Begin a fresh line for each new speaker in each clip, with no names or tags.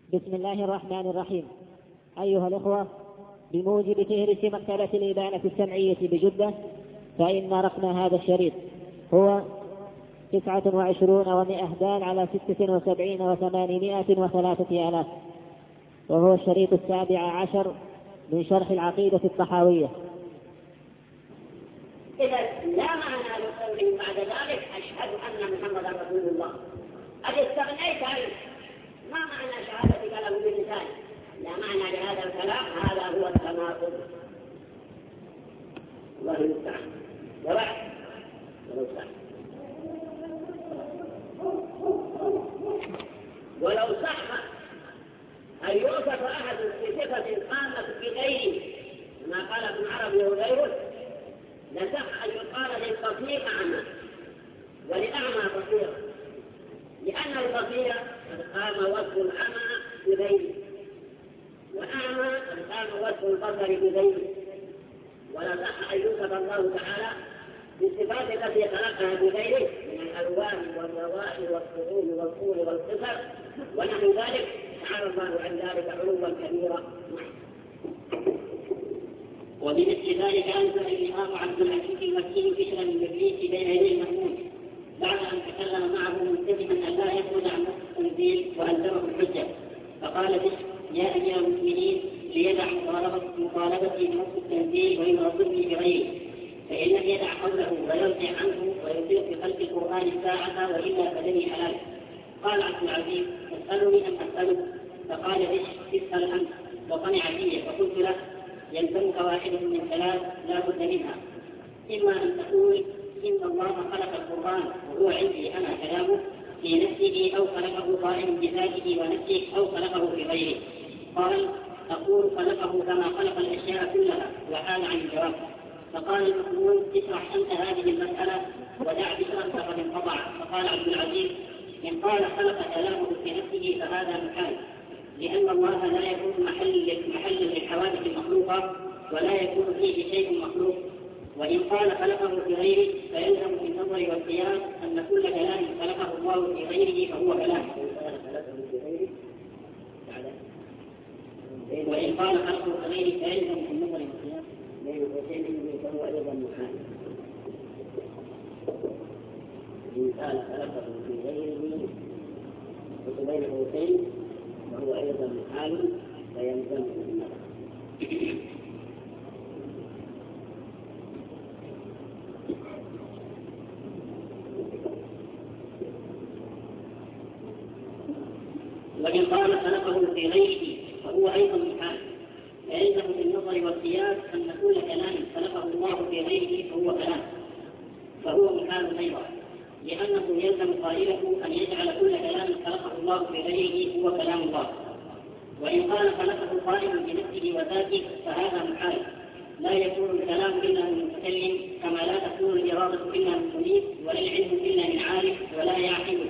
بسم الله الرحمن الرحيم. أيها الإخوة، بموجب فهرس مكتبة الإبانة السمعية بجدة، فإن رقم هذا الشريط هو 29 و100 على 76 و803 آلاف، وهو الشريط 17 من شرح العقيدة الطحاوية.
إذا لا معنى لقوله بعد ذلك أشهد أن محمدا رسول الله. قد استغنيت عنه. ما معنى شهادة كلام باللسان؟ لا معنى لهذا الكلام، هذا هو التناقض. الله المستعان. ولو صح أن يوصف أحد بصفة قامت بغيره ما قال ابن عربي وغيره، لصح أن يقال للبصير أعمى ولأعمى بصير، لأن البصير قد قام وصف العمى بغيره، والأعمى قد قام وصف البصر بغيره. ولا صح أن يوصف الله تعالى بالصفات التي خلقها بغيره من الألوان والروائح والطول والطول والقصر ونحو ذلك، تعالى الله عن ذلك علوا كبيرا.
وبمثل ذلك أنزل الإمام عبد العزيز المكي بشرا من إبليس بين يدي المأمون بعد أن تكلم معه منتبها أن لا يخرج عن نص التنزيل وألزمه الحجة، فقال به: يا أيها المؤمنين، ليدع مطالبتي بنص التنزيل ويناظرني بغيره، فإن لم يدع قوله ويرجع عنه ويطيق بخلق القرآن الساعة وإلا فدني حلال. قال عبد العزيز: تسألني أم أسألك؟ فقال به: اسأل أنت. وقنع فيه، فقلت له: يلزمك واحدة من ثلاث لا بد منها، إما أن تقول إن الله خلق القرآن وهو عندي أنا كلامه في نفسه، أو خلقه قائم بذاته ونفسه، أو خلقه في غيره. قال: أقول خلقه كما خلق الأشياء كلها، وحال عن الجواب. فقال المأمون: اشرح أنت هذه المسألة ودع بشرا فقد انقطع. فقال عبد العزيز: إن قال خلق كلامه في نفسه فهذا محال، لأن الله لا يكون محلا للحوادث المخلوقة ولا يكون فيه شيء مخلوق. وإن قال خلقه في غيره فيلزم في النظر والقياس أن كل كلام خلقه الله في غيره فهو كلام. وإن قال خلقه في غيره فيلزم في النظر والقياس
فهو أيضا محال. إن قال خلقه في غيره وبين قوسين وهو أيضا محال فيلزم في النظر.
وإن قال خلقه في غيره فهو أيضا محال، فيلزم في النظر والقياس أن كل كلام خلقه الله في غيره فهو محال أيضا، لأنه يلزم قائله أن يجعل كل كلام خلقه الله في غيره هو كلام الله. وإن قال خلقه قائم بنفسه وذاته فهذا محال، لا يكون الكلام إلا من متكلم، كما لا تكون الإرادة إلا من منيب، ولا العلم إلا من عارف، ولا يعقل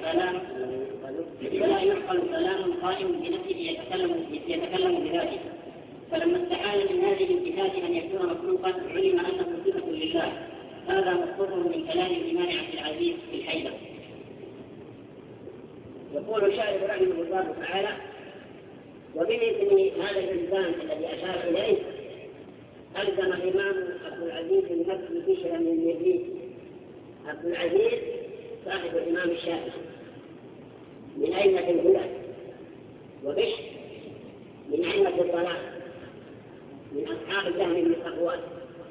كلام قائم بنفسه يتكلم بذاته. فلما استحال من هذه الصفات أن يكون مخلوقا علم أنه صفة لله. هذا مختصر من كلام الإمام عبد العزيز في الحيدة.
يقول الشاعر رحمه الله تعالى: وبمثل هذا الإلزام الذي أشار إليه ألزم الإمام عبد العزيز المكي بشرا من إبليس. عبد العزيز صاحب الإمام الشافعي من أئمة الهدى، وبشر من أئمة الضلال من أصحاب الجهل بن صفوان.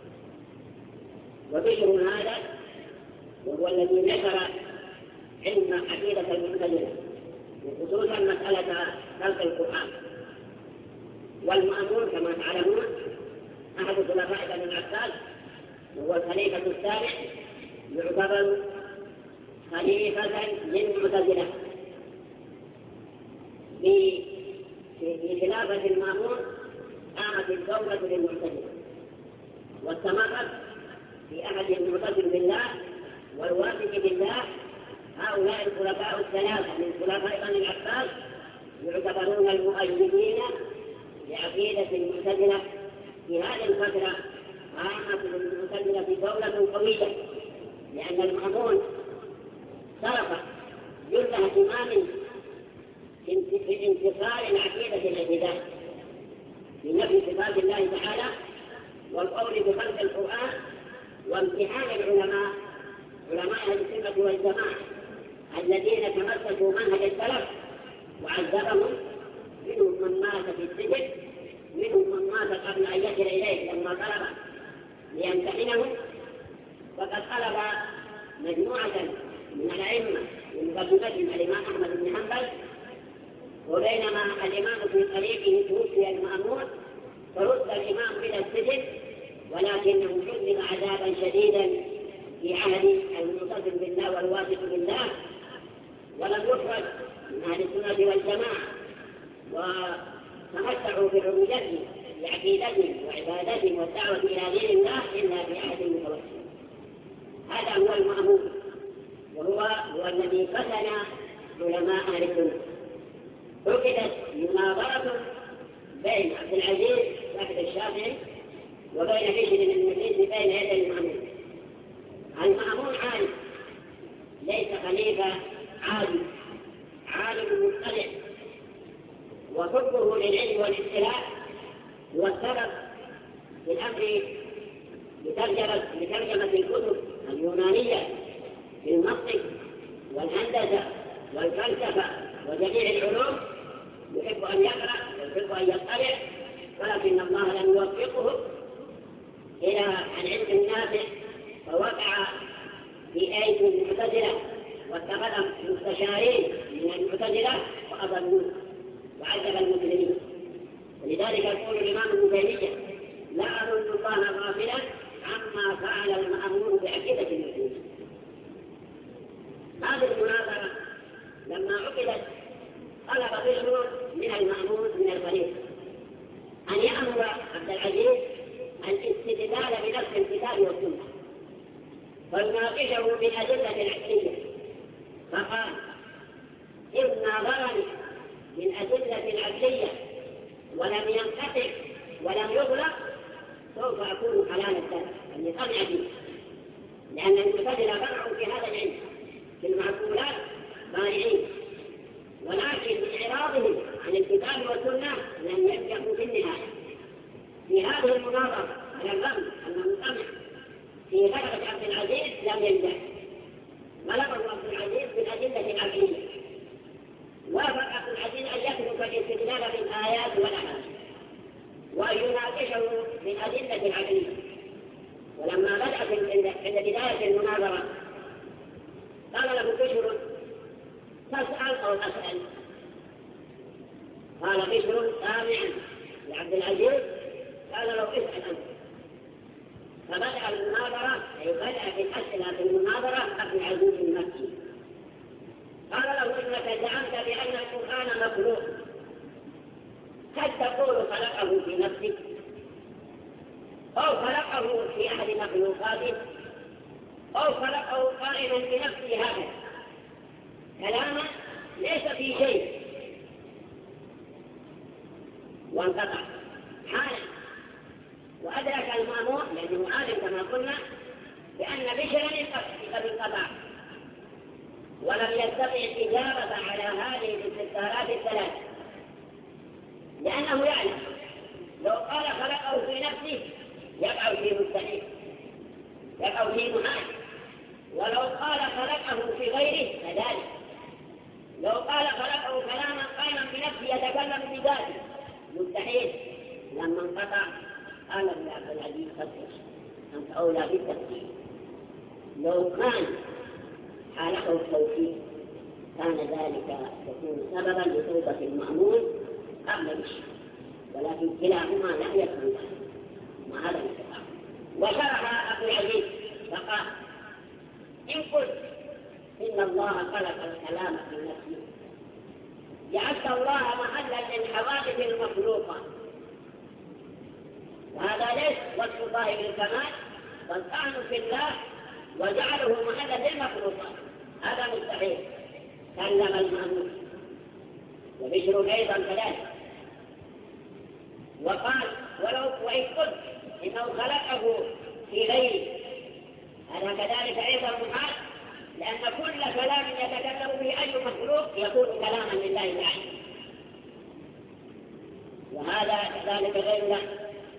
وبشر هذا وهو الذي نشر علم عقيدة المعتزلة وخصوصا مسألة خلق القرآن. والمأمون كما تعلمون أحد خلفاء بني العباس وهو الخليفة السابع، يعتبر خليفة للمعتزلة. في خلافة المأمون قامت الدولة للمعتزلة، واستمرت في أحد المعتزل بالله والواثق بالله. هؤلاء الخلفاء الثلاثة من خلفاء بني العباس يعتبرون المؤيدين لعقيدة المعتزلة. في هذه الفترة قامت المعتزلة دولة قوية، لأن المأمون صرف جل اهتمام في انتصار العقيدة الابتداء في نفي صفات الله تعالى والقول بخلق القرآن وامتحان العلماء علماء أهل السنة والجماعة الذين تمسكوا منهج السلف وعذبهم، منهم من مات في السجن، منهم من مات قبل أن يصل إليه لما طلب ليمتحنه. وقد طلب مجموعة من الأئمة من مقدمتهم الإمام أحمد بن حنبل، وبينما الإمام في طريقه توفي المأمون فرد الإمام إلى السجن، ولكنه عذب عذابا شديدا في عهد المعتصم بالله والواثق بالله، ولم يخرج من أهل السنة والجماعة، وتمتعوا بالعبودية بعقيدتهم وعبادتهم والدعوة إلى دين الله إلا في عهد المتوسل. هذا هو المأمون، وهو الذي فتن علماء أهل السنة. عقدت مناظرة بين عبد العزيز صاحب الشافعي وبين بشر المسيس بين يدي المأمون. المأمون عالم ليس خليفة عالم، عالم مطلع، وحبه للعلم والاطلاع هو السبب في الأمر بترجمة الكتب اليونانية في المنطق والهندسة والفلسفة وجميع العلوم. يحب أن يقرأ ويحب أن يطلع، ولكن الله لم يوفقه إلى العلم النافع، فوقع في أيدي المعتزلة واتخذ مستشارين من المعتزلة وأضلوه وعذب المسلمين. ولذلك يقول الإمام ابن تيمية: لا أظن الله غافلا عما فعل المأمون بعقيدة المسلمين. هذه المناظرة لما عقدت طلب بشر من المأمون من الخليفة أن يأمر عبد العزيز الاستدلال بنص الكتاب والسنة فيناقشه بالأدلة العقلية، فقال: إن ناظرني بالأدلة العقلية ولم ينقطع ولم يغلق سوف أكون حلال الدم، أن يطمع فيه، لأن المعتزلة فرعوا في هذا العلم في المعقولات بارعين، ولكن بإعراضهم عن الكتاب والسنة لم ينجحوا في النهاية. في هذه المناظرة على الرغم أنه طمع في غلبة عبد العزيز لم ينجح، غلبه عبد العزيز بالأدلة العقلية. وافق عبد العزيز أن يترك الاستدلال بالآيات والأحاديث وأن يناقشه بالأدلة العقلية. ولما بدأت عند بداية المناظرة قال له بشر: تسأل أو أسأل؟ قال بشر سامعا لعبد العزيز، قال له: اسأل أنت. فبدأ المناظرة، أي بدأ في الأسئلة في المناظرة عبد العزيز المكي. قال له: إنك زعمت بأن القرآن مخلوق، هل تقول خلقه في نفسك أو خلقه في أحد مخلوقاته أو خلقه قائما بنفسه؟ هذا كلاما ليس في شيء. وانقطع حالا. وأدرك المأمون لأنه عالم كما قلنا بأن بشرا قد انقطع، ولم يستطع الإجابة على هذه الاستفسارات الثلاث، لأنه يعلم لو قال خلقه في نفسه يقع في مستحيل، يقع في محال، ولو قال خلقه في غيره كذلك، لو قال خلقه كلاما قائما بنفسه يتكلم بذاته مستحيل. لما انقطع قال ابن عبد العزيز: أنت أولى بالتفكير. لو كان حالته التوفيق كان ذلك يكون سببا لتوبة المأمون قبل بشر، ولكن كلاهما لم يكن مع هذا الاستقامة. وشرح أبو العزيز فقال: إن قلت إن الله خلق الكلام في نفسه جعلت الله محلا للحوادث المخلوقة، وهذا ليس وصف الله بالكمال بل طعن في الله وجعله محلا للمخلوقات، هذا مستحيل. كلم المأمون وبشر أيضا كذلك، وقال: وإن قلت إنه خلقه في غيره هذا كذلك أيضا محال، لأن كل كلام يتكلم به أي مخلوق يكون كلاما لله تعالى. وهذا كذلك غير له.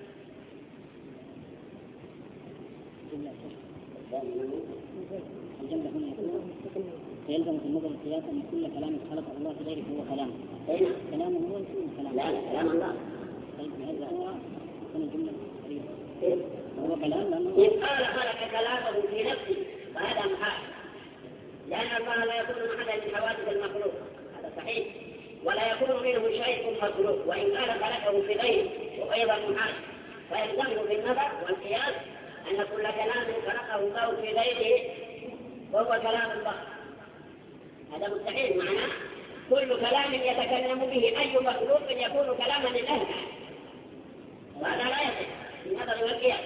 الجملة هنا يلزم في النظر القياس أن كل كلام خلقه الله في غيره هو كلامه. كلامه هو يكون كلامه.
لا كلام الله.
طيب هذا هو الجملة هو كلام لأنه
إن قال خلق كلامه في نفسه فهذا محال، لأن الله لا يكون أحدا من حوادث المخلوق، هذا صحيح، ولا يكون منه شيء مخلوق. وإن قال خلقه في غيره وأيضا محال، فيلزمه بالنظر والقياس أن كل كلام خلقه الله في غيره وهو كلام الله. هذا مستحيل، معناه كل كلام يتكلم به أي مخلوق يكون كلاما لله، وهذا لا يصح بالنظر والقياس.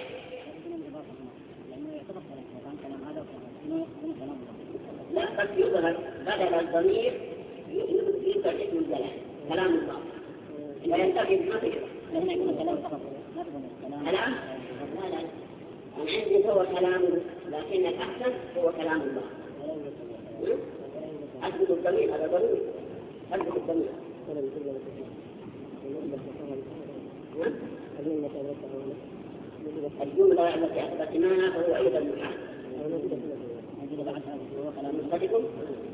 لا بس يظهر بدل الضمير يظهر اسم الجلال كلام الله وينتفي بنظره، لأنه يكون كلام فقط كلام. لا أنا عندي هو كلامه، لكن الأحسن هو كلام الله. أثبت الضمير، هذا ضروري، أثبت الضمير. الجملة التي أثبتناها فهو أيضا محال. هو كلام مصدقكم.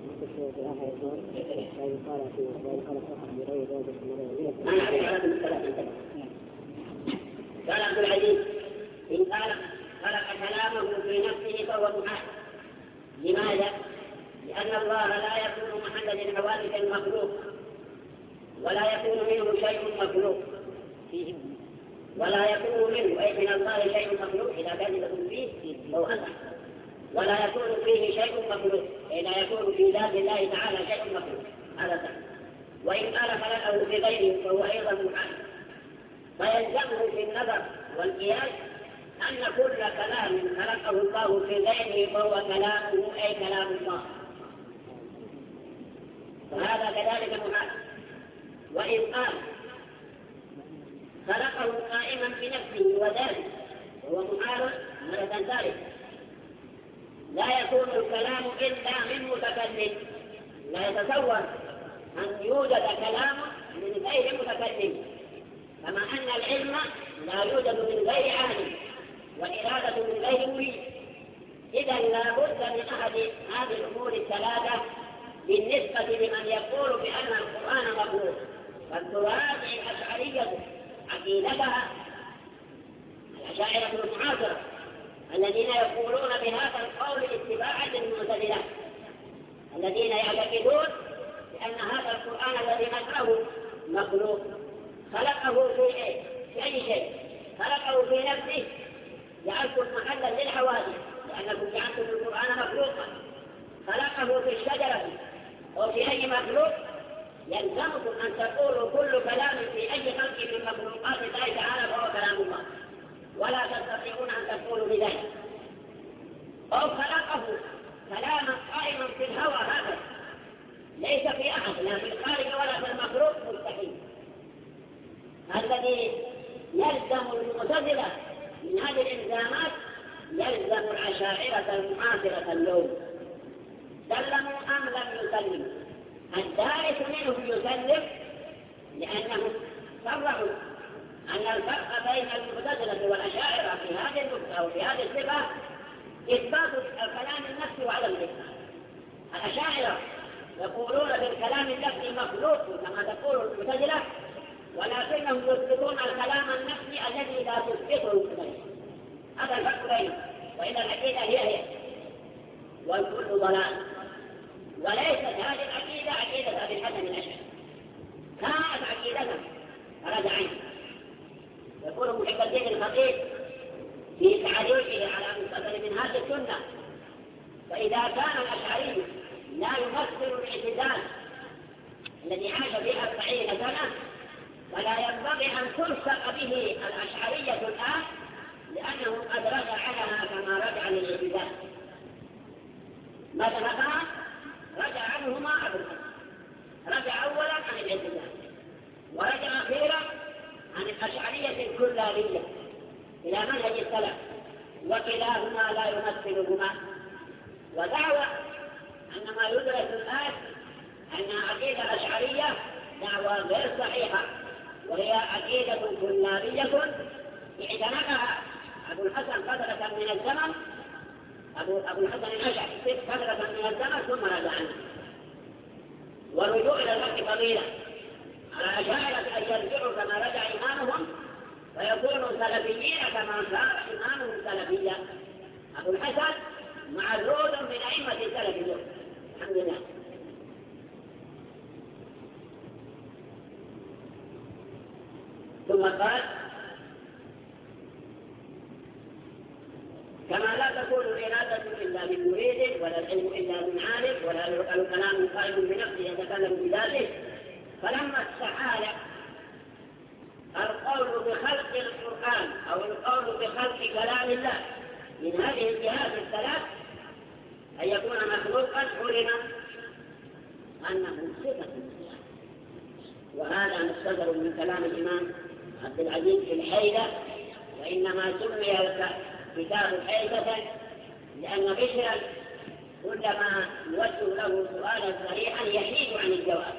أنا أعرف هذا الثلاثة. قال عبد العزيز إن قال خلق كلامه في نفسه فهو محال. لماذا؟ لأن الله لا يكون محلا للحوادث المخلوق، ولا يكون منه شيء مخلوق، ولا يكون منه أي من الله شيء مخلوق إذا كان يكون فيه فهو أنت، ولا يكون فيه شيء مخلوق إذا يكون في ذات الله تعالى شيء مخلوق، هذا صحيح. وإن قال خلقه في غيره فهو أيضا محال. فيلزمه في النظر والقياس أن كل كلام خلقه الله في غيره فهو كلامه أي كلام الله، وهذا كذلك محال. وإن قال خلقه قائما بنفسه وذاته وهو محال مرة ثالثة، لا يكون الكلام إلا من متكلم، لا يتصور أن يوجد كلام من غير متكلم، كما أن العلم لا يوجد من غير عالم، والإرادة من غير مريد. إذا لا بد من أحد هذه الأمور الثلاثة بالنسبة لمن يقول بأن القرآن مخلوق. فالتراث الأشعرية عقيدتها الأشاعرة المعاصرة الذين يقولون بهذا القول اتباعا للمعتزلة، الذين يعتقدون بأن هذا القرآن الذي نقرأه مخلوق. خلقه في أي شيء؟ خلقه في نفسه، جعلتم محلا للحوادث لأنكم جعلتم القرآن مخلوقا. خلقه في الشجرة أو في أي مخلوق، يلزمكم أن تقولوا كل كلام في أي خلق من مخلوقات الله تعالى فهو كلام الله، ولا تستطيعون أن تقولوا بذلك. أو خلقه كلاما قائما في الهوى، هذا ليس في أحد لا في الخارج ولا في المخلوق، مستحيل. الذي يلزم المعتزلة من هذه الإلزامات يلزم الأشاعرة المعاصرة اليوم. سلموا أم لم يسلموا؟ الدارس منهم يسلم، لأنهم صرحوا أن الفرق بين المعتزلة والأشاعرة في هذه النقطة أو في هذه الصفة إثبات الكلام النفسي وعدم الإثبات. الأشاعرة يقولون بالكلام النفسي مخلوق كما تقول المعتزلة، ولكنهم يثبتون الكلام النفسي الذي لا تثبته المعتزلة. هذا الفرق بينهم، وإن العقيدة هي والكل ضلال. وليست هذه العقيدة عقيدة أبي الحسن الأشعري، كانت عقيدة رجع عنه. يقول محب الدين الخطيب في تعليقه على مستقبل منهاج السنة: فإذا كان الأشعري لا يمثل الاعتزال الذي عاش في 40 سنة، فلا ينبغي أن تلصق به الأشعرية الآن، لأنه قد رجع عنها كما رجع للاعتزال. ماذا فعل؟ رجع عنهما أبو الحسن، رجع أولا عن الاعتزال، ورجع أخيرا عن الأشعرية الكلابية إلى منهج السلف، وكلاهما لا يمثلهما. ودعوى أن ما يدرس الآن أن عقيدة الأشعرية دعوى غير صحيحة، وهي عقيدة كلابية اعتنقها أبو الحسن فترة من الزمن، أبو الحسن الأشعري فترة من الزمن ثم رجع عنه. والرجوع إلى الوقت فضيلة على أشاعرة أن يرجعوا كما رجع إمامهم ويكونوا سلفيين كما صار إمامهم سلفيا. أبو الحسن معذور من أئمة السلف الحمد لله. ثم قال كما لا تكون الإرادة إلا من مريد ولا العلم إلا من عالم ولا الكلام قائم بنفسه يتكلم بذاته، فلما استحال القول بخلق القرآن أو القول بخلق كلام الله من هذه الجهات الثلاث أن يكون مخلوقا علم أنه صفة، وهذا مستدر من كلام الإمام عبد العزيز في الحيلة، وإنما سمي كتاب الحيلة لأن بشرا كلما يوجه له سؤالا صريحا يحيد عن الجواب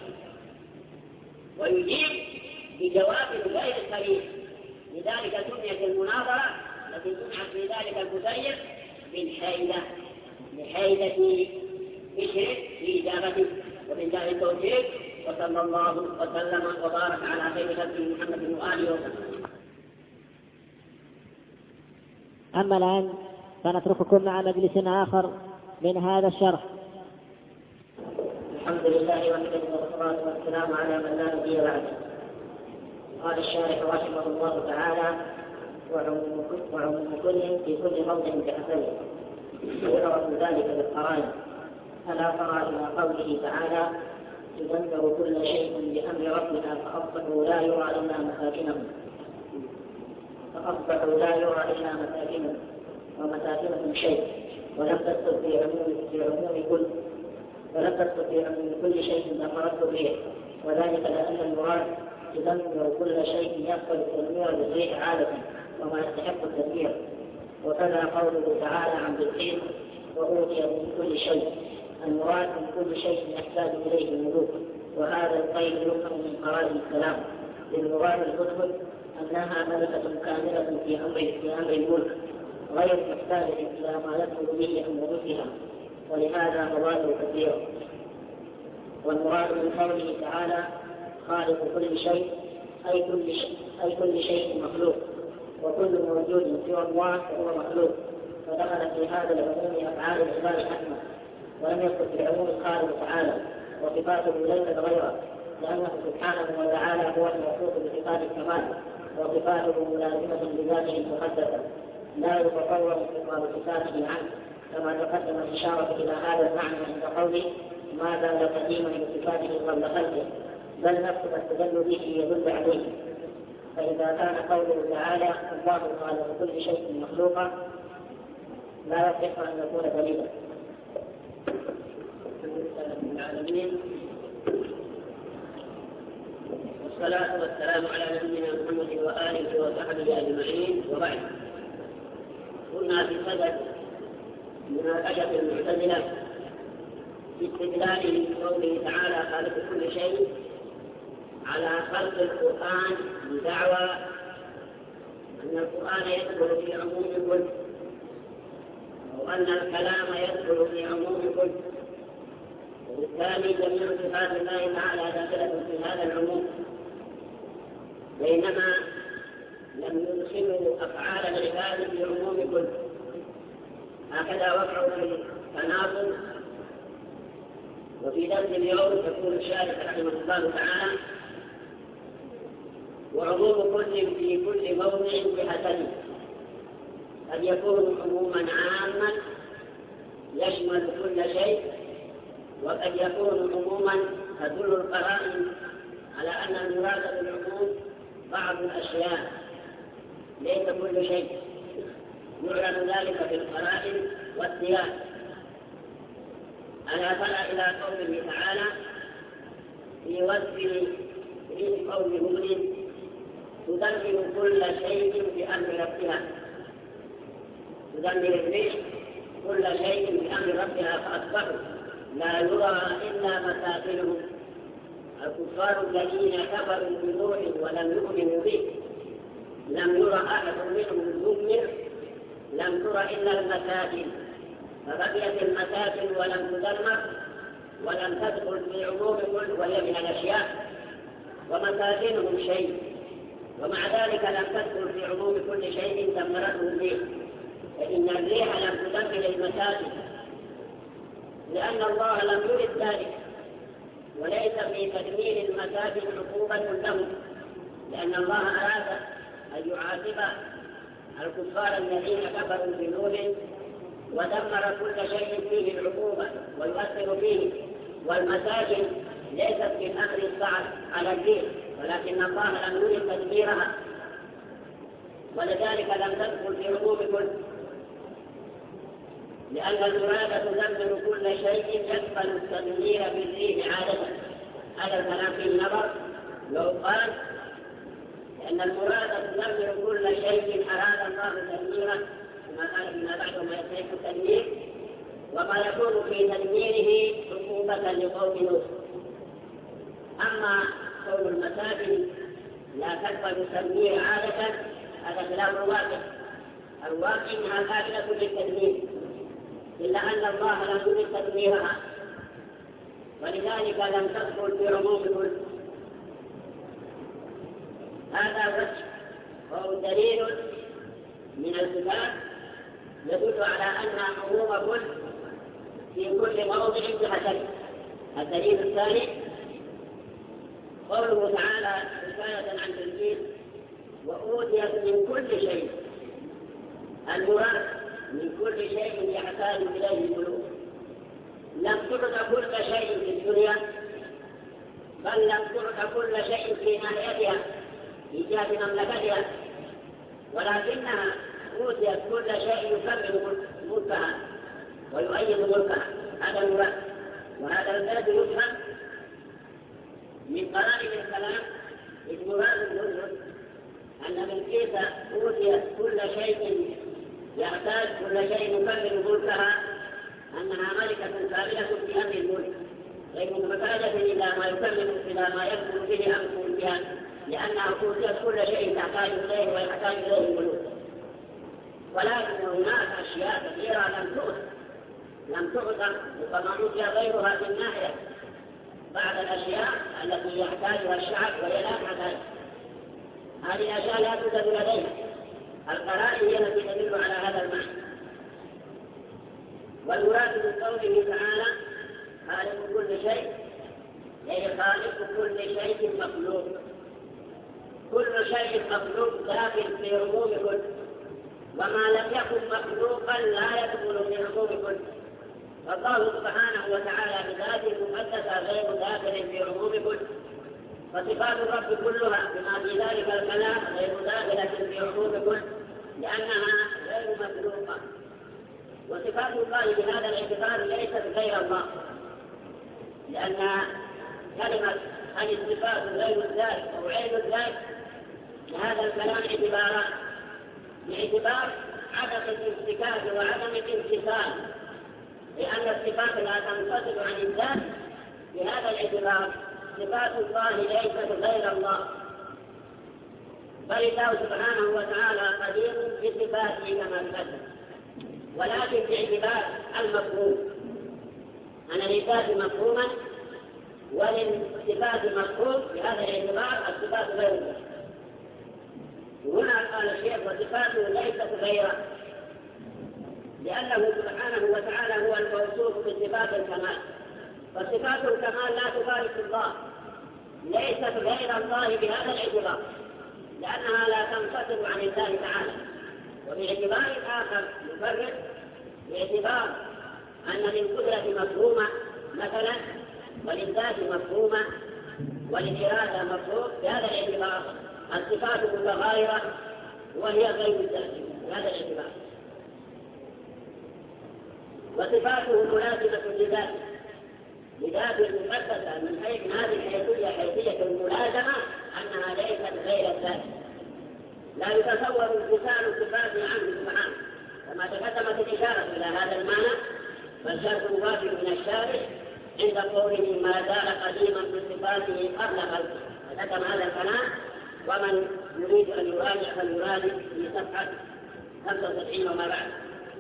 ويجيب بجواب غير صريح، لذلك سميت المناظرة التي سمعت في ذلك المسير بالحيلة لحيلة بشر في إجابته. وبالله التوفيق، وصلى الله وسلم وبارك على خير خلقه محمد وآله وسلم.
أما الآن فنترككم مع مجلس آخر من هذا الشرح.
الحمد لله والصلاة والسلام على من لا نبي بعده. قال الشارح رحمه الله تعالى: وعموم كل في كل موضع بحسبه، ويعرف ذلك بالقرائن. ألا ترى إلى قوله تعالى: تدمر كل شيء بأمر ربها فأصبحوا لا يرى إلا مساكنهم ومساكنهم شيء، ولم تستطع في عموم كل شيء ذكرته الريح، وذلك لأن المراد تدمر كل شيء يقبل التدمير بالريح عادة وما يستحق التدمير. وكذا قوله تعالى عن بالقيس: وأوتي من كل شيء، المراد من كل شيء يحتاج إليه الملوك. وهذا القيد يفهم من قرائن الكلام. للمراد الحكم أنها ملكة كاملة في أمر الملك غير محتاجة إلى ما يدخل به أمرها، ولهذا مظاهر كثيرة. والمراد من قوله تعالى: خالق كل شيء أي كل شيء مخلوق، وكل موجود سوى الله فهو مخلوق. فدخل في هذا العموم أفعال العباد حكمة، ولم يكن في عموم الخالق تعالى، وصفاته ليست غيره، لأنه سبحانه وتعالى هو الموصوف بصفات الكمال، وصفاته ملازمة لذاته المقدسة لا يتصور انتقال صفاته عنه، كما تقدم الإشارة إلى هذا المعنى عند قوله: ما زال قديما بصفاته قبل خلقه، بل نفس ما استدل به يدل عليه. فإذا كان قوله تعالى: الله خالق كل شيء مخلوقا، لا يصح أن يكون دليلا.
العالمين، والصلاة والسلام على نبينا محمد وآله وصحبه أجمعين، وبعد. كنا في صدد مناقشة المعتزلة في استدلاله بقوله تعالى: خالق كل شيء، على خلق القرآن بدعوى أن القرآن يدخل في عموم كل، أو أن الكلام يدخل في عموم كل، وبالتالي جميع صفات الله تعالى داخلة في هذا العموم، بينما لم يدخلوا أفعال العباد في عموم كل. هكذا وقعوا في التناقض. وفي درس اليوم يقول الشارح رحمه الله تعالى: وعموم كل في كل موضع بحسبه، قد يكون عموما عاما يشمل كل شيء، وقد يكون عموما تدل القرائن على أن المراد بالعموم بعض الأشياء ليس كل شيء، يعلم ذلك في القرائن والسياق. ألا ترى إلى قوله تعالى في وصف قوم هود: تدمر كل شيء بأمر ربها، تدمر الريح كل شيء بأمر ربها فأصبحوا لا يرى إلا مساكنهم. الكفار الذين كفروا بنوح ولم يؤمنوا به لم يرى أحد منهم يؤمن، لم تر إلا المساجد، فبقيت المساجد ولم تدمر ولم تدخل في عموم كل وهي من الأشياء، ومساجنهم شيء، ومع ذلك لم تدخل في عموم كل شيء دمرته الريح، فإن الريح لم تدمر المساجد لأن الله لم يرد ذلك، وليس في تدمير المساجد عقوبة لهم، لأن الله أراد أن يعاقب الكفار الذين كفروا بنوح ودمر كل شيء فيه العقوبة ويؤثر فيه، والمساجد ليست من أمر الصعب على الدين، ولكن الله لم يرد تدميرها، ولذلك لم تدخل في عموم كل، لأن المراد تدمر كل شيء يقبل التدمير بالريح عادة. هذا الكلام في النظر لو قال لأن المراد تدمر كل شيء أراد الله تدميره، كما قال فيما بعد ما يستحق التدمير، وما يكون في تدميره عقوبة لقوم نوح. أما كون المساجد لا تقبل التدمير عادة هذا خلاف الواقع. الواقع أنها قابلة للتدمير، إلا أن الله لم يرد تدميرها، ولذلك لم تدخل في عموم كل. هذا وجه وهو دليل من الكتاب يدل على أن عموم كل في كل موضع بحسب. الدليل الثاني قوله تعالى حكاية عن تلك وأوتيت من كل شيء. المراد من كل شيء يحتاج إليه القلوب. لم تعد كل شيء في الدنيا، بل لم تعد كل شيء في ناحيتها في جهة مملكتها، ولكنها أوتيت كل شيء يكمل ملكها ويؤيد ملكها. هذا المراد، وهذا البلد يفهم من قرائن الكلام إذ مراد الجزء أن بلقيس أوتيت كل شيء يحتاج كل شيء يكمل ملكها، أنها ملكة كاملة في أمر الملك غير محتاجة إلى ما يكمل إلى ما يكمل به أمر ملكها، لأنها أوتيت كل شيء تحتاج إليه ويحتاج إليه الملوك. ولكن هناك أشياء كثيرة لم تعطى وكما أوتي غيرها في الناحية بعض الأشياء التي يحتاجها الشعب وهي لا تحتاج. هذه الأشياء لا توجد لديها. القرائن هي التي تدل على هذا المعنى. والمراد من قوله تعالى خالق كل شيء، أي خالق كل شيء مخلوق. كل شيء مخلوق داخل في عموم كل، وما لم يكن مخلوقا لا يدخل في عموم كل. فالله سبحانه وتعالى بذاته المقدسة غير داخل في عموم كل، فصفات الرب كلها بما في ذلك الكلام غير داخلة في عموم كل، لأنها غير مخلوقة. وصفات الله بهذا الاعتبار ليست غير الله، لأن كلمة الصفات غير الذات أو عين الذات لهذا الكلام اعتبارات، باعتبار عدم الانفكاك وعدم الانفصال، لأن الصفات لا تنفصل عن الذات. بهذا الاعتبار صفات الله ليست غير الله، بل الله سبحانه وتعالى قدير بصفاته كما تقدم، ولكن باعتبار المفهوم أن للذات مفهوما وللصفات مفهوم. بهذا الاعتبار الصفات غير الله. هنا قال الشيخ وصفاته ليست غيره، لأنه سبحانه وتعالى هو الموصوف بصفات الكمال، فصفات الكمال لا تخالف الله، ليست غير الله بهذا الاعتبار، لأنها لا تنفصل عن الله تعالى. وباعتبار آخر يفرق باعتبار أن للقدرة مفهومة مثلا، وللذات مفهومة، وللإرادة مفهوم. بهذا الاعتبار الصفات متغايرة وهي غير الذات بهذا الاعتبار، وصفاته مناسبة لذاته المقدسة من حيث هذه الحيثية حيثية الملازمة أنها ليست غير الذات. لا يتصور انفصال صفاته عنه سبحانه، كما تقدمت الإشارة إلى هذا المعنى، بل شرط واجب من الشارع عند قوله ما زال قديما بصفاته قبل خلقه. ذكر هذا الكلام، ومن يريد أن يراجع فليراجع في صفحة 75 وما بعد.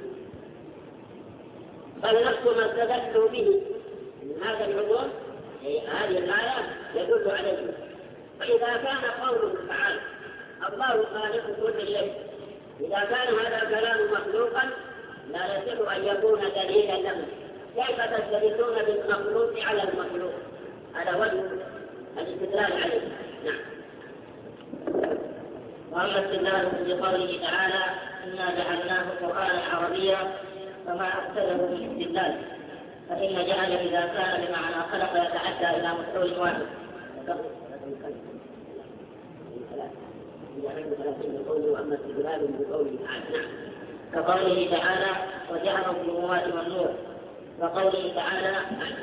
بل نفس ما استدلوا به من هذا العموم هذه الآية يدل عليه. فإذا كان قوله تعالى الله خالق كل شيء، إذا كان هذا الكلام مخلوقا لا يصح أن يكون دليلا له. كيف تستدلون بالمخلوق على المخلوق؟ هذا وجه الاستدلال عليه. نعم.
وأما استدلال بقوله تعالى إنا جعلناه قرآنا عربيا فما أفسده من استدلال، فإن جعل إذا كان بمعنى خلق يتعدى إلى مفعول واحد كقوله تعالى وجعل الظلمات والنور، وقوله تعالى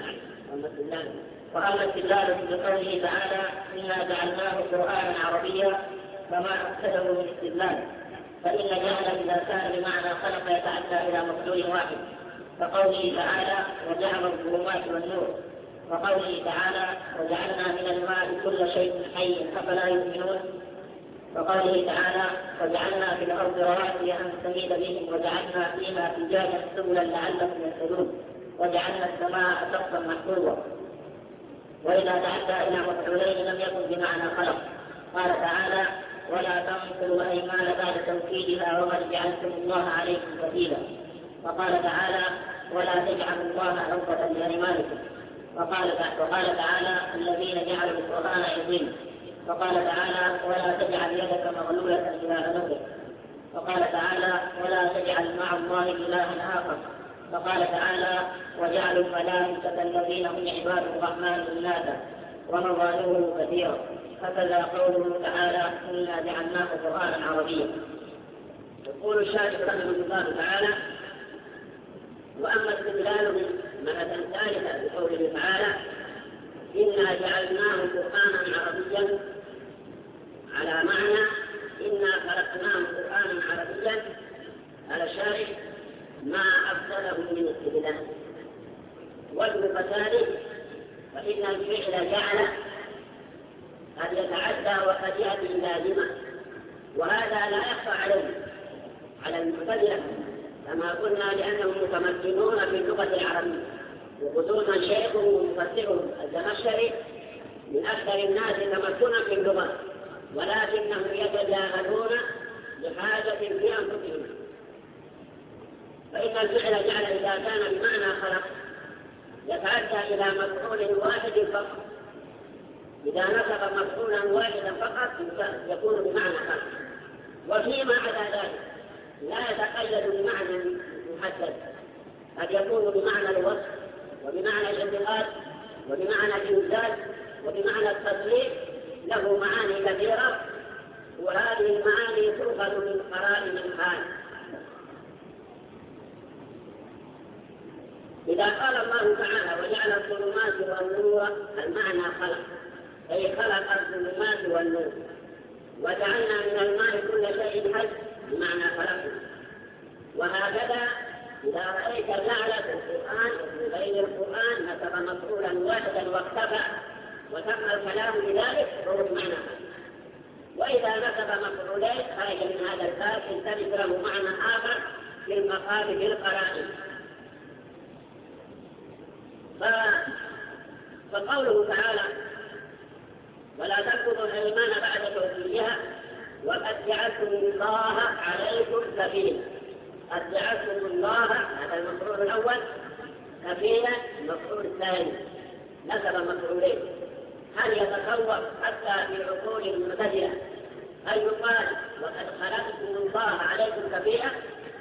وأما استدلال بقوله تعالى إنا جعلناه قرآنا عربيا فما أفسده من استدلال، فإن جعل إذا كان بمعنى خلق يتعدى إلى مفعول واحد كقوله تعالى وجعل الظلمات والنور، وقوله تعالى وجعلنا من الماء كل شيء حي أفلا يؤمنون، وقوله تعالى وجعلنا في الأرض رواسي أن تميد بهم وجعلنا فيها فجاجا سبلا لعلهم يهتدون وجعلنا السماء سقفا محفوظا. وإذا تعدى إلى مفعولين لم يكن بمعنى خلق. قال تعالى ولا تنقضوا الأيمان بعد توكيدها وقد جعلتم الله عليكم كفيلا. وقال تعالى ولا تجعلوا الله عرضة لأيمانكم. وقال تعالى الذين جعلوا القرآن عظيم. وقال تعالى ولا تجعل يدك مغلولة إلى عنقك. وقال تعالى ولا تجعل مع الله إلها آخر. وقال تعالى وجعلوا الملائكة الذين هم عباد الرحمن إناثا ومظاهره كثيرا. هكذا قوله تعالى إنا جعلناه قرآنا عربيا.
يقول الشارح رحمه الله تعالى وأما استدلال مرة ثالثة بقوله تعالى إنا جعلناه قرآنا عربيا على معنى إنا خلقناه قرآنا عربيا، على الشارح ما أفضله من استدلال. وجه ذلك فإن الفعل جعل قد يتعدى وقد يأتي لازما، وهذا لا يخفى على المعتزلة كما قلنا لأنهم متمكنون في اللغة العربية، وخصوصا شيخهم ومفسرهم الزمخشري من أكثر الناس تمكنا في اللغة، ولكنهم يتجاهلون لحاجة في أنفسهم. فإن الفعل جعل إذا كان بمعنى خلق يتعدى إلى مفعول واحد فقط. إذا نصب مفعولا واحدا فقط يكون بمعنى خلق، وفيما عدا ذلك لا يتقيد بمعنى محدد، قد يكون بمعنى الوصف وبمعنى الانتقال وبمعنى الإنزال وبمعنى التصريف، له معاني كثيرة، وهذه المعاني تؤخذ من قرائن الحال. إذا قال الله تعالى وجعل الظلمات والنور المعنى خلق، أي خلق الظلمات والنور. وجعلنا من الماء كل شيء حي بمعنى خلقه. وهكذا إذا رأيت جعل في القرآن وفي غير القرآن نسب مفعولا واحدا واختفى وتم الكلام بذلك فهو بمعنى خلق. وإذا نسب مفعولين خرج من هذا الباب التمس له معنى آخر في المقام بالقرائن. فقوله تعالى ولا تنقضوا الأيمان بعد توكيدها وقد جعلتم الله عليكم كفيلا. قد جعلتم الله هذا المفعول الأول، كفيلا المفعول الثاني، نسب مفعولين. هل يتصور حتى في عقول المعتزلة أن يقال وقد خلقتم الله عليكم كفيلا؟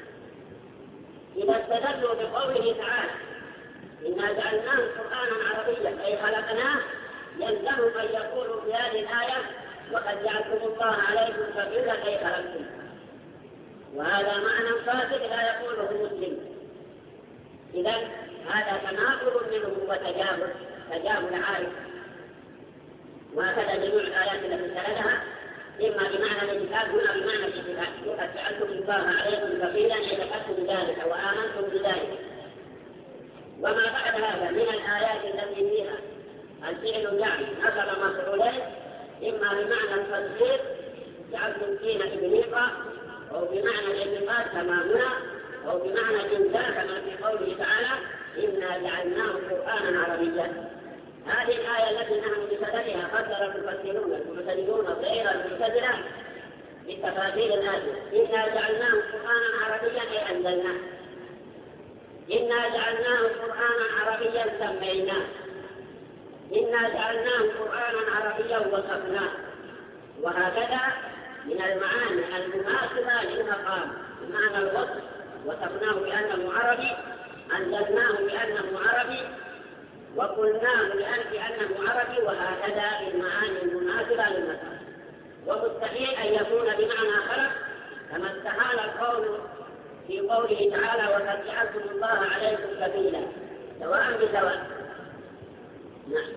إذا استدلوا بقوله تعالى إنا جعلناه قرآنا عربيا أي خلقناه، يلزم أن يقولوا في هذه الآية وقد جعلتم الله عليكم كفيلا أي خلقتم، وهذا معنى فاسد لا يقوله مسلم. إذن هذا تناقض منه وتجاهل عارف. وهكذا جميع الآيات التي سردها إما بمعنى الانتقال هنا بمعنى الانتقال، وقد جعلتم الله عليكم كفيلا أي ذكرتم بذلك وآمنتم بذلك. وما بعد هذا من الآيات التي فيها الفعل الجعل نصب مفعولين إما بمعنى التصديق كالتمكين إبليقا أو بمعنى الإنقاذ كما هنا أو بمعنى الإنزال كما في قوله تعالى إنا جعلناه قرآنا عربيا. هذه الآية التي نحن بصددها قدر المفسرون المعتدلون غير المعتزلة بالتفاسير الآتية: إنا جعلناه قرآنا عربيا أي أنزلناه، إنا جعلناه قرآنا عربيا سميناه، إنا جعلناه قرآنا عربيا وصفناه. وهكذا من المعاني المناسبة للمقام بمعنى الوصف: وصفناه بأنه عربي، أنزلناه بأنه عربي، وقلناه بأنه عربي. وهكذا المعاني المناسبة للمقام. ومستحيل أن يكون بمعنى خلق كما استحال القول في قوله تعالى: وقد جعلتم الله عليكم سبيلا سواء بسواء. نعم.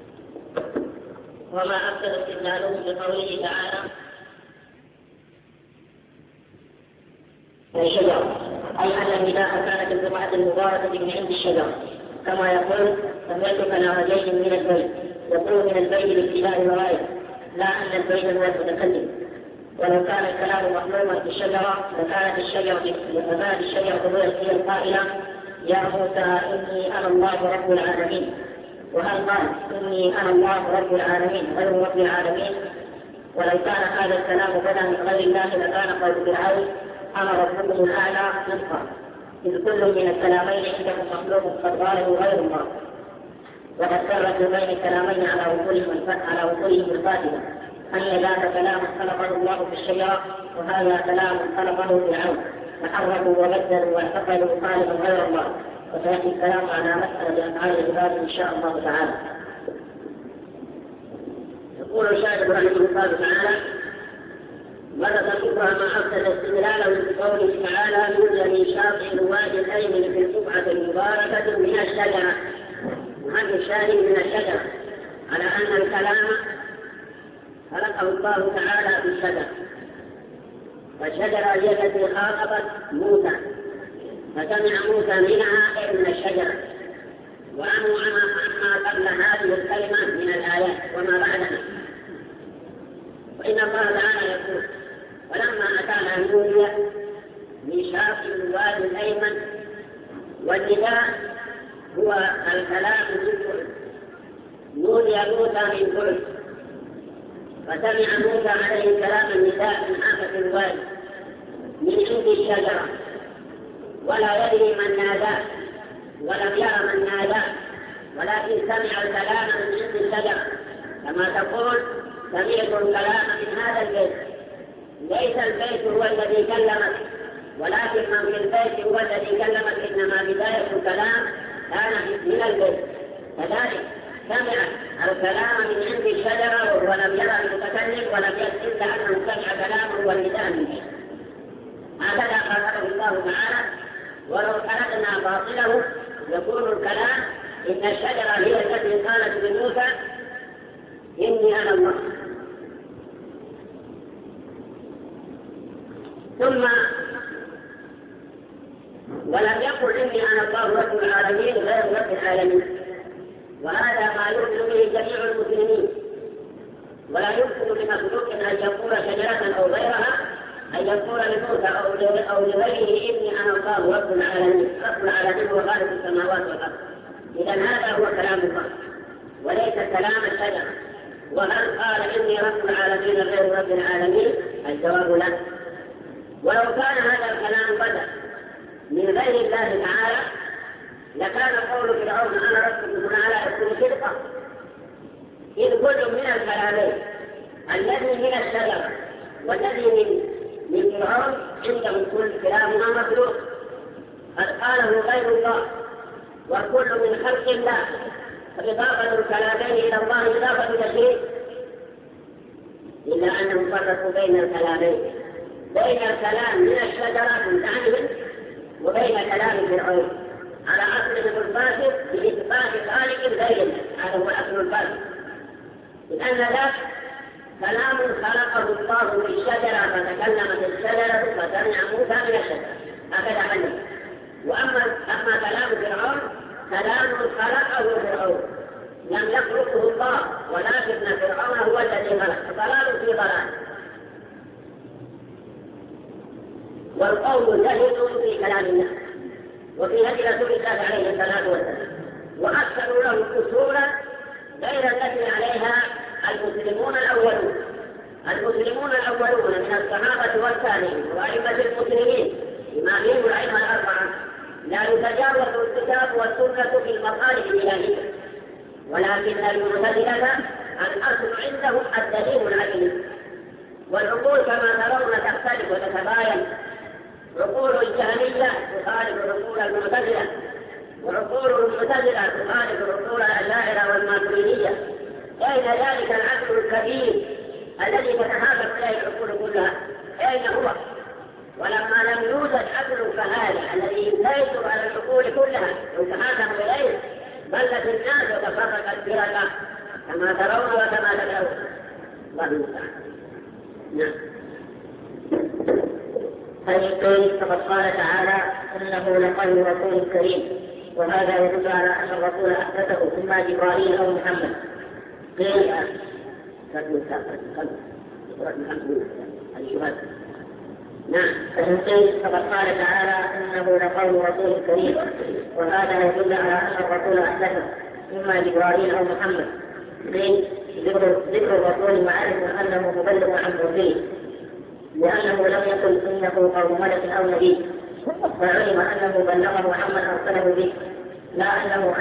وما أكثر استدلاله بقوله تعالى الشجر، أي أن النداء كانت البقعة المباركة من عند الشجر، كما يقول: سمعتك نهجين من البيت. يقول من البيت لابتلاء الغاية، لا أن البيت هو المتكلم. ولو كان الكلام مخلوقا في الشجرة لكانت الشجرة هي القائلة: يا موسى إني أنا الله رب العالمين. وهل قال إني أنا الله رب العالمين غير رب العالمين؟ ولو كان هذا الكلام بدا من غير الله لكان قول فرعون: أنا ربكم الأعلى نطقا، إذ كل من الكلامين عندكم مخلوق قد قاله غير الله. وقد فرق بين الكلامين على وصولهم الفاتحة، أن ذاك كلام خلقه الله في الشجرة، وهذا كلام خلقه فرعون، فحرفوا وبدلوا واعتقدوا خالقا غير الله. وسيأتي الكلام على مسألة أفعال العباد إن شاء الله تعالى. يقول الشاعر رحمه الله تعالى: وذكرها ما أفسد استدلاله بقوله تعالى: يوجد شاطئ الوادي الأيمن في البقعة المباركة من الشجرة. وهذا الشاهد من الشجرة على أن الكلام خلقه الله تعالى بالشجرة، والشجرة هي التي خاطبت موسى، فسمع موسى منها أي من الشجرة. وأما قبل هذه الكلمة من الآيات وما بعدها، وإن الله تعالى يقول: ولما أتانا نودي من شاطئ الوادي الأيمن. والنداء هو الكلام بالكل. نودي موسى من كل، فسمع موسى عليه السلام النداء من آفة الوادي من عند الشجرة، ولا يدري من ناداه ولم يرى من ناداه، ولكن سمع الكلام من عند الشجرة، كما تقول: سمعت الكلام من هذا البيت. ليس البيت هو الذي كلمك، ولكن من في البيت هو الذي كلمك، إنما بداية الكلام كان من البيت. كذلك سمع الكلام من عند الشجرة ولم يرى المتكلم ولم يدري إلا أنه سمع كلامه والنداء منه. هكذا قاله الله تعالى: ولو أردنا باطله يكون الكلام إن الشجرة هي التي قالت لموسى: إني أنا الله. ثم ولم يقل إني أنا الله رب العالمين غير رب العالمين، وهذا ما يؤمن به جميع المسلمين. ولا يمكن لمخلوق أن يقول شجرة أو غيرها، أن يقول لموسى أو لغيره: إني أنا الله رب العالمين. رب العالمين هو خالق السماوات والأرض. إذا هذا هو كلام الله وليس كلام الشجرة. وهل قال إني رب العالمين غير رب العالمين؟ الجواب لا. ولو كان هذا الكلام بدأ من غير الله تعالى لكان قول فرعون: أنا ربكم الأعلى يكون صدقا، إذ كل من الكلامين الذي من الشجرة والذي من فرعون عندهم كل كلامنا مخلوق قد قاله غير الله، وكل من خلق الله. فإضافة الكلامين إلى الله إضافة تشريف، إلا أنهم فرقوا بين الكلامين، بين الكلام من الشجرة منتعنه وبين كلام فرعون على أصله الفاسد بإثبات خالق غيره. هذا هو الأصل الفاسد، لأن ذاك كلام خلقه الله في الشجرة فتكلمت الشجرة فسمع موسى من الشجرة، هكذا حدث. وأما كلام فرعون كلام خلقه فرعون، لم يخلقه الله، ولكن فرعون هو الذي خلق، ضلال في ضلال. والقول جهل في كلام الله وفي هدي رسول الله عليه الصلاة والسلام، وأكثر له أصولا غير التي عليها المسلمون الأولون. المسلمون الأولون من الصحابة والتابعين وأئمة المسلمين إمامهم الأئمة الأربعة لا يتجاوز الكتاب والسنة في المصالح الإلهية، ولكن المعتزلة الأصل عندهم الدليل العقلي، والعقول كما ترون تختلف وتتباين. عقول الجهمية تخالف عقول المعتزلة، وعقول المعتزلة تخالف عقول الأشاعرة والماتريدية. أين ذلك العقل الكبير الذي تتهافت إليه العقول كلها؟ أين هو؟ ولما لم يوجد عقل كهذا الذي يسيطر على العقول كلها يتحاكم إليه، بلت الناس وتفرقت فرقا كما ترون وكما تدعون. الله المستعان. نعم.
فيقول فقد قال تعالى إنه لقول رسول كريم، وهذا يدل على أن الرسول أحدثه إما جبرائيل أو محمد. قيل نعم. فيقول فقد قال تعالى إنه لقول رسول كريم، وهذا يدل على أن الرسول أحدثه إما جبرائيل أو محمد. قيل ذكر الرسول معرفة أنه مبلغ عن رسوله، لأنه لم يقل إنه قول ملك أو نبي، فعلم أنه بلغه عمن أرسله به، لا أنه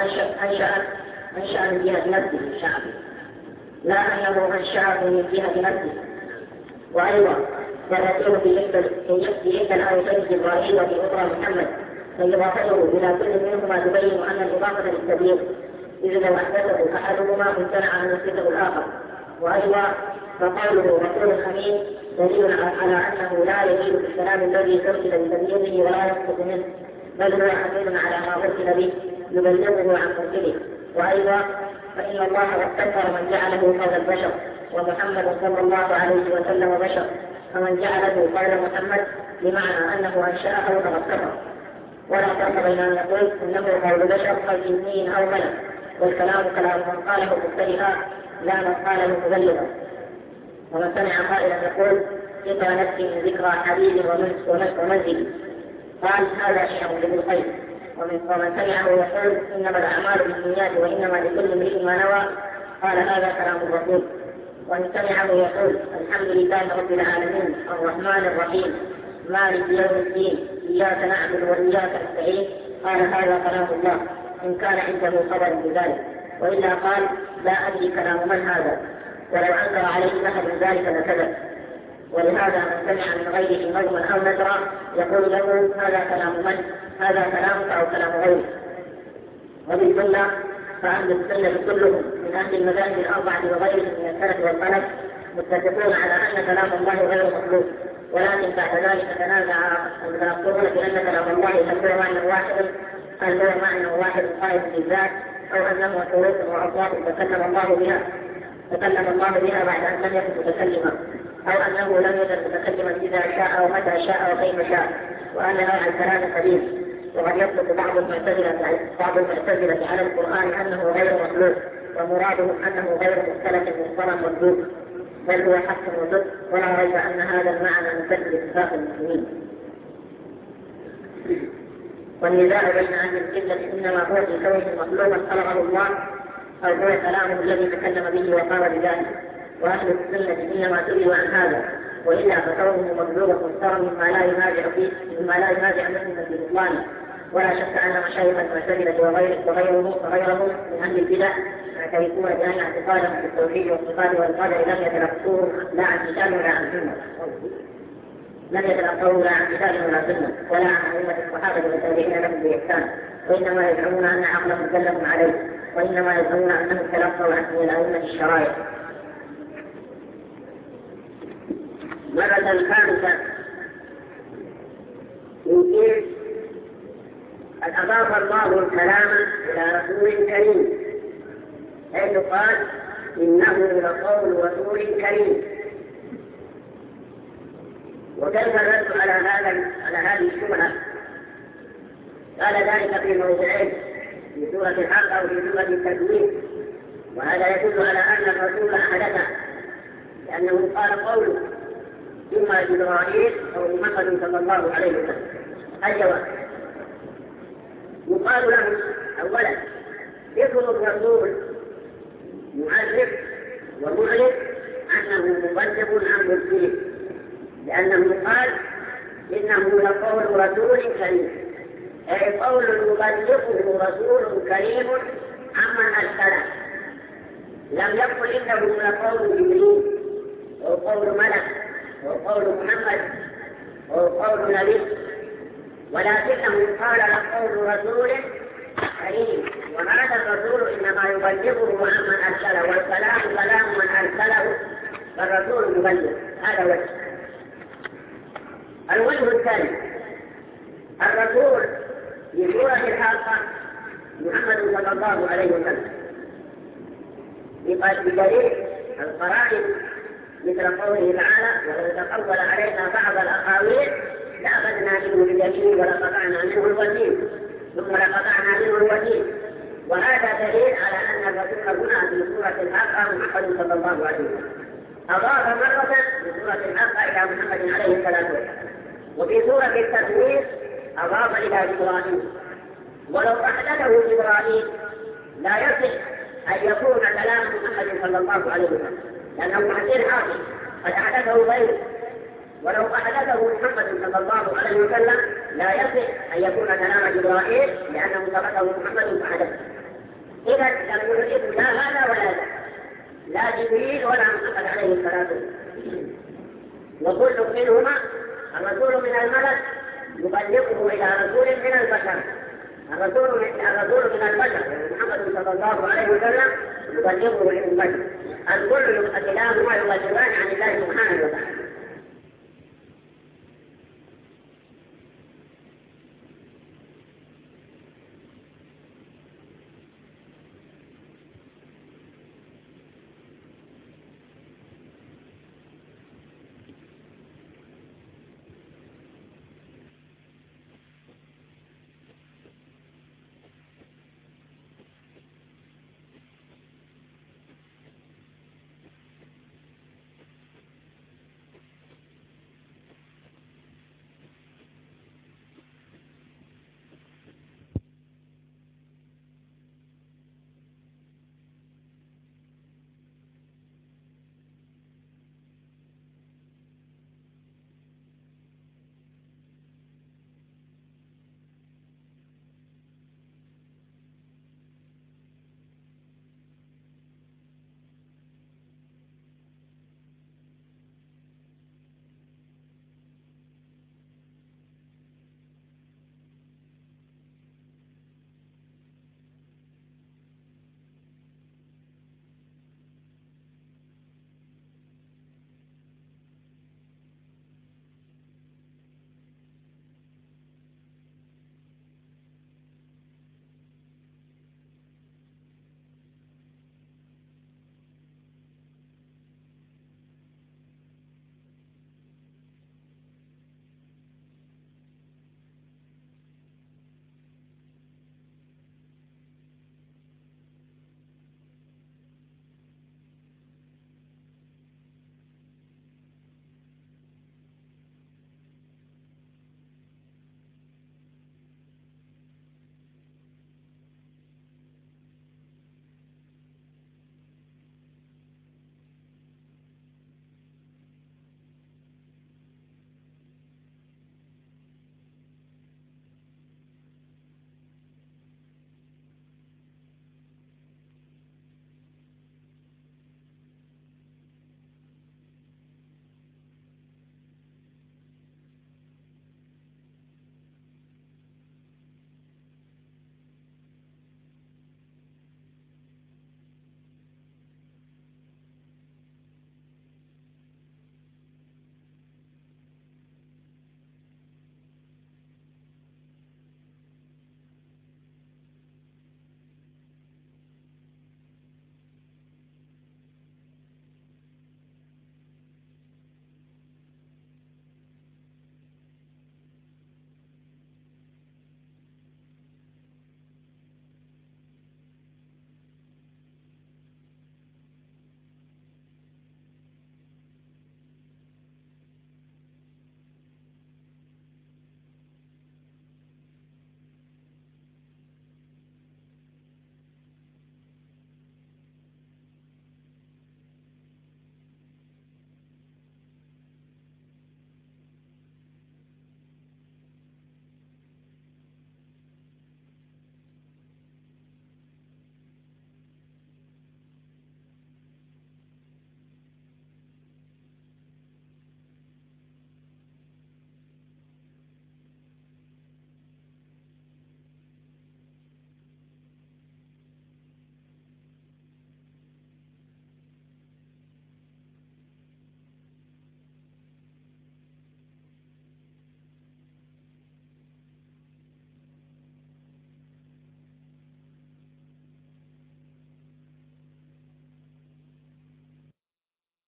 أنشأ من جهة نفسه شعبه، لا أنه أنشأه من جهة نفسه. وأيضا فالرسول في إحدى الآيتين جبرائيل وفي أخرى محمد، فإضافته إلى كل منهما تبين أن الإضافة للتبليغ، إذ لو أحدثه أحدهما امتنع أن يثبته الآخر. وأيضا فقوله رسول أمين دليل على أنه لا يزيد في الكلام الذي أرسل بتبليغه ولا يسقط منه، بل هو أمين على ما أرسل به يبلغه عن مرسله. وأيضا فإن الله استكبر من جعله قول البشر، ومحمد صلى الله عليه وسلم بشر، فمن جعله قول محمد بمعنى أنه أنشأه فقد كفر. ولا فرق بين أن يقول إنه قول بشر كجني أو ملك، والكلام كلام من قاله مبتدئا لا من قاله مبلغا. ومن سمع قائلا يقول ذكر نفسي من ذكرى حبيب ومنزل قال هذا شيء ابن القيم. ومن سمعه يقول إنما الأعمال بالنيات وإنما لكل امرئ ما نوى قال هذا كلام الرسول. ومن سمعه يقول الحمد لله رب العالمين الرحمن الرحيم مالك يوم الدين إياك نعبد وإياك نستعين قال هذا كلام الله إن كان عنده خبر بذلك، وإلا قال لا أدري كلام من هذا، ولو أنكر عليه أحد ذلك لكذب. ولهذا من سمع من غيره نظما أو نثرا يقول له هذا كلام من؟ هذا كلامك أو كلام غيرك. وبالجملة فأهل السنة كلهم من أهل المذاهب الأربعة وغيرهم من السلف والخلف متفقون على أن كلام الله غير مخلوق، ولكن بعد ذلك تنازع المتأخرون بأن كلام الله هل هو معنى واحد قائم بالذات، أو أنه حروف وأصوات تكلم الله بها بعد أن لم يكن متكلما، أو أنه لم يكن متكلما إذا شاء ومتى شاء وكيف شاء، وأن نوع الكلام كبير. وقد يطلق بعض المعتزلة على القرآن أنه غير مخلوق، ومراده أنه غير مختلف مضطرب مطلوب، بل هو حق وصدق، ولا ريب أن هذا المعنى مثل اتفاق المسلمين. والنزاع بين أهل القبلة إنما هو في كونه مخلوقا خلقه الله، أو هو كلامه الذي تكلم به وقال بذلك. وأهل السنة إنما سئلوا عن هذا، وإلا فكونه مخلوقا مضطرا مما لا ينازع منه في بطلانه. ولا شك أن مشايخ المعتزلة وغيرهم من أهل البدع يعترفون بأن اعتقادهم بالتوحيد والصفات والقدر لم يتلقوه لا عن كتاب ولا عن سنة، ولا عن أئمة الصحابة والتابعين لهم بإحسان، وإنما يزعمون أن عقلهم دلهم عليه، وإنما يزعمون أنهم تلقوا عنه من أئمة الشرائع.
مرة الخامسة يمكن أن أضاف الله الكلام إلى رسول كريم، حيث قال إنه لقول رسول كريم. وكيف الرد على هذه الشبهة؟ قال ذلك في موضعين. في سورة الحق أو في سورة التكوين، وهذا يدل على أن الرسول أحدثه، لأنه قال قوله إما جبرائيل أو محمد صلى الله عليه وسلم. الجواب: يقال له أولا ذكر الرسول معرف ومعرف أنه مبلغ عن مرسله، لأنه قال إنه لقول رسول كريم، أي قول يبلغه رسول كريم عمن أرسله. لم يقل إنه لقول جبريل أو قول ملك أو قول محمد أو قول نبي، ولكنه قال لقول رسول كريم، وهذا الرسول إنما يبلغه عمن أرسله، والكلام كلام من أرسله، فالرسول مبلغ. هذا وجه. الوجه الثاني: الرسول في سورة الحاقة محمد صلى الله عليه وسلم، بدليل القرائن مثل قوله تعالى: ولو تقول علينا بعض الأقاويل لأخذنا منه باليمين ولقطعنا منه الوتين ثم لقطعنا منه الوتين. وهذا دليل على أن الرسول هنا في سورة الحاقة محمد صلى الله عليه وسلم، أضاف مرة في سورة الحاقة إلى محمد عليه الصلاة والسلام، وفي سورة التكوين أضاف إلى جبرائيل. ولو أحدثه جبرائيل لا يصح أن يكون كلام محمد صلى الله عليه وسلم، لأنه حديث حاصل قد أحدثه غيره. ولو أحدثه محمد صلى الله عليه وسلم لا يصح أن يكون كلام جبرائيل، لأنه سبقه محمد فحدثه. إذا لم يحدث لا هذا ولا ذا، لا جبريل ولا محمد عليه الصلاة والسلام، وكل منهما الرسول من الملك يبلغه إلى رسول من البشر. الرسول من البشر محمد صلى الله عليه وسلم يبلغه إلى البشر. الكل كلاهما يبلغان عن الله سبحانه وتعالى.